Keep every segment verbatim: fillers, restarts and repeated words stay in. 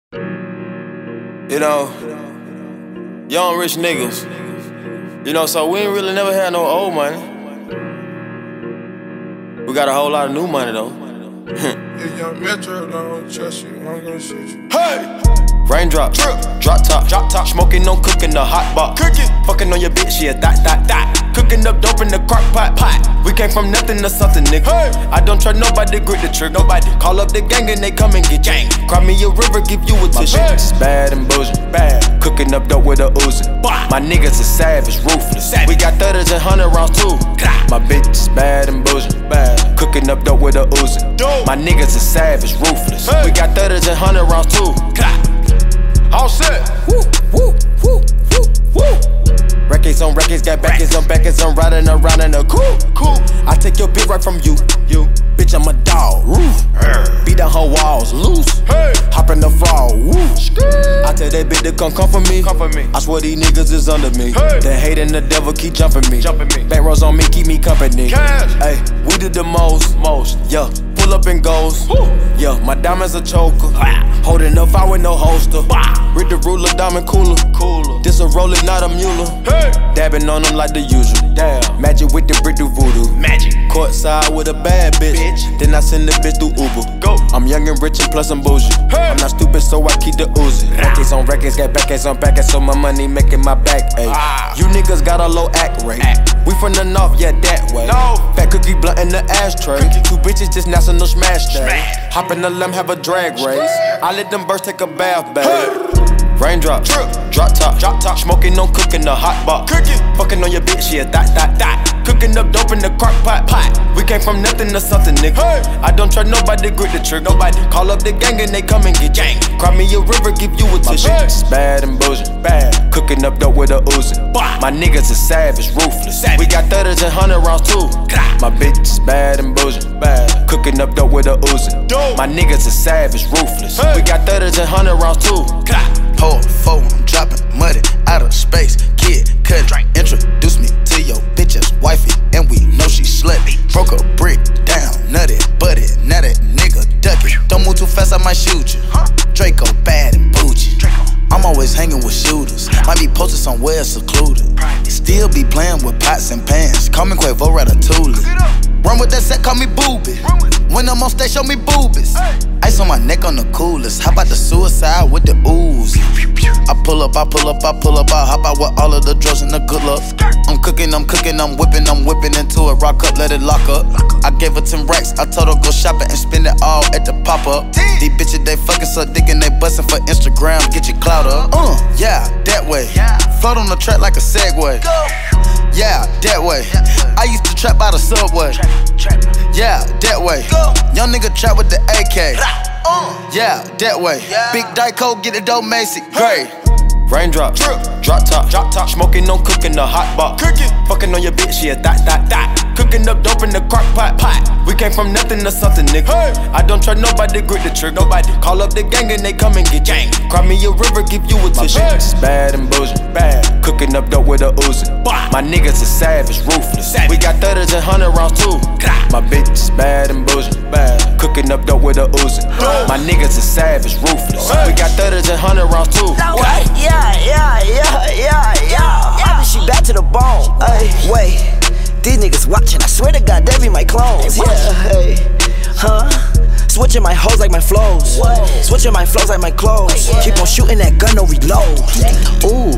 You know, young rich niggas. You know, so we ain't really never had no old money. We got a whole lot of new money though. If young Metro don't trust you, I'm gonna shoot you. Hey! Raindrop, drip, drop top, drop top. Smoking, no cooking, the hot box. Cooking, fucking on your bitch, yeah, that, that, that. Cooking up dope in the crock pot, pot. We came from nothing to something, nigga. Hey. I don't trust nobody, grip the trick, nobody. Call up the gang and they come and get gang. Cry me a river, give you a tissue. My bitch is bad and bullshit, bad. Cooking up dope with a Uzi. My niggas is savage, ruthless. Savage. We got thudders and hundred rounds too. My bitch is bad and bullshit, bad. Cooking up dope with a Uzi. My niggas is savage, ruthless. Hey. We got thudders and hundred rounds too. All set. Woo, woo, woo, woo, woo. Records on records, got backers on backers. I'm riding around in a coupe. Cool. I take your bitch right from you. You. Bitch, I'm a dog. Roof. Beat down her walls loose. Hey. Hop in the fall. Woo. I tell that bitch to come come for me. Come for me. I swear these niggas is under me. Hey. The hate and the devil keep jumping me. Jumping me. Back rows on me, keep me company. Cash. Hey, we did the most. Most. Yeah. Pull up and goes. Woo. Yeah, my diamonds a choker. Ah. Holding up, I with no holster. Bah. Read the ruler, diamond cooler. Cooler. This a roller, not a mule. Hey. Dabbing on them like the usual. Damn. Magic with the brick do voodoo. Magic. Courtside with a bad bitch. bitch. Then I send the bitch through Uber. Go. I'm young and rich and plus I'm bougie. Hey. I'm not stupid, so I keep the Uzi. Records on records, got backers on backers, so my money making my back. Ayy. Ah. You niggas got a low act rate. Act. We from the north, yeah, that way. No. Fat cookie blunt in the ashtray. Cookie. Two bitches just national smash day. Hop in the limb, have a drag race. I let them birds take a bath, babe. Hey. Raindrop, drip, drop top, drop top. Smoking, no cooking, the hot box. Cooking, fucking on your bitch, yeah, that, that, that. Cooking up dope in the crock pot, pot. We came from nothing to something, nigga. Hey. I don't trust nobody, grip the trick, nobody. Call up the gang and they come and get gang. Cry me a river, give you a tissue. My bitch is bad and bullshit, bad. Cooking up dope with a Uzi. My niggas is savage, ruthless. Savage. We got thudders and hundred rounds too. My bitch is bad and bullshit, bad. Cooking up dope with a Uzi. My niggas is savage, ruthless. Hey. We got thudders and hundred rounds too. Pour four, I'm dropping muddy out of space. Kid, cut it. Introduce me to your bitch's wifey, and we know she slutty. Broke a brick down, nutty, butty. Now that nigga duck it. Don't move too fast, I might shoot you. Draco bad and bougie. I'm always hanging with shooters. Might be posted somewhere secluded. Still be playing with pots and pans. Call me Quavo Ratatouille. Run with that set, call me Booby. When I'm on stage, show me boobies. Ice on my neck on the coolest. How about the suicide with the ooze? I pull up, I pull up, I pull up, I hop out with all of the drugs and the good luck. I'm cooking, I'm cooking, I'm whipping, I'm whipping into it. Rock up, let it lock up. I gave her ten racks, I told her go shopping and spend it all at the pop-up. These bitches, they fucking suck dick and they bustin' for Instagram. Get your clout up. Uh, yeah, that way. Float on the track like a Segway. Yeah, that way. I used to trap by the subway. Yeah, that way. Young nigga trap with the A K. Yeah, that way. Big Dyco, get it dope, Macy. Great. Raindrop, drip, drop top, drop top. Smoking, no cooking, the hot box. Cooking, fucking on your bitch, yeah, that, that, that. Cooking up dope in the crock pot, pot. We came from nothing to something, nigga. Hey. I don't trust nobody, grip the trick, nobody. Call up the gang and they come and get gang. Cry me a river, give you a tissue. My bitch is bad and bullshit, bad. Cooking up dope with a Uzi. My niggas is savage, ruthless. Savage. We got thudders and hundred rounds too. My bitch is bad and bullshit, bad. Cooking up dope with a Uzi. My niggas is savage, ruthless. We got thudders and hundred rounds too. Yeah. Yeah, yeah, yeah, yeah, yeah. I mean, she back to the bone. Ay, wait, these niggas watching. I swear to God, they be my clones. Yeah, hey, huh? Switching my hoes like my flows. Switching my flows like my clothes. Keep on shooting that gun, no reload. Ooh,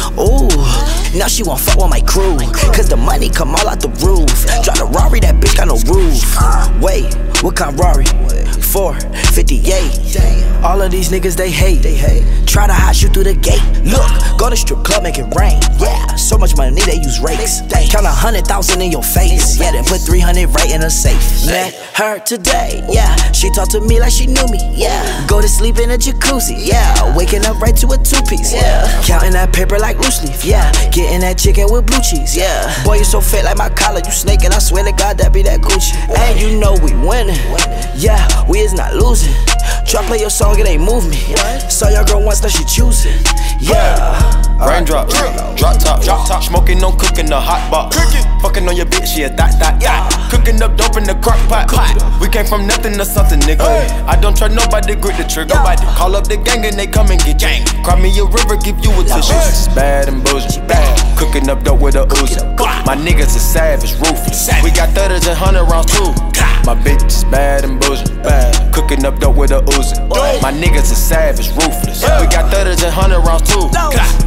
ooh. Now she won't fuck with my crew. Cause the money come all out the roof. Drive the Rari, that bitch got no roof. Wait, what kind Rari? four fifty-eight. All of these niggas, they hate. Try to hide you through the gate. Look, go to strip club, make it rain. Yeah, so much money, they use rakes. Count a hundred thousand in your face. Yeah, then put three hundred right in a safe. Met her today, yeah. She talked to me like she knew me, yeah. Go to sleep in a jacuzzi, yeah. Waking up right to a two-piece, yeah. Counting that paper like loose leaf, yeah. Getting that chicken with blue cheese, yeah. Boy, you so fat like my collar, you snake, and I swear to God that be that Gucci. And you know we winning, yeah. We is not losing. Try play your song, it ain't move me. Saw your girl once, now she choosing. Yeah. Raindrop, drop top, drop top. Smoking on cooking the hot box. Fucking on your bitch, yeah, that, that, that. Cooking up dope in the crock pot. We came from nothing to something, nigga. I don't try nobody, grip the trigger. Call up the gang and they come and get gang. Cry me a river, give you a tissue. It's bad and bullshit. Cooking up dope with a Uzi. My niggas are savage, ruthless. We got thirties and hundred rounds too. My bitch is bad and bullshit. Bad. Cooking up dope with a Uzi. My niggas are savage, ruthless. We got thirties and hundred rounds too.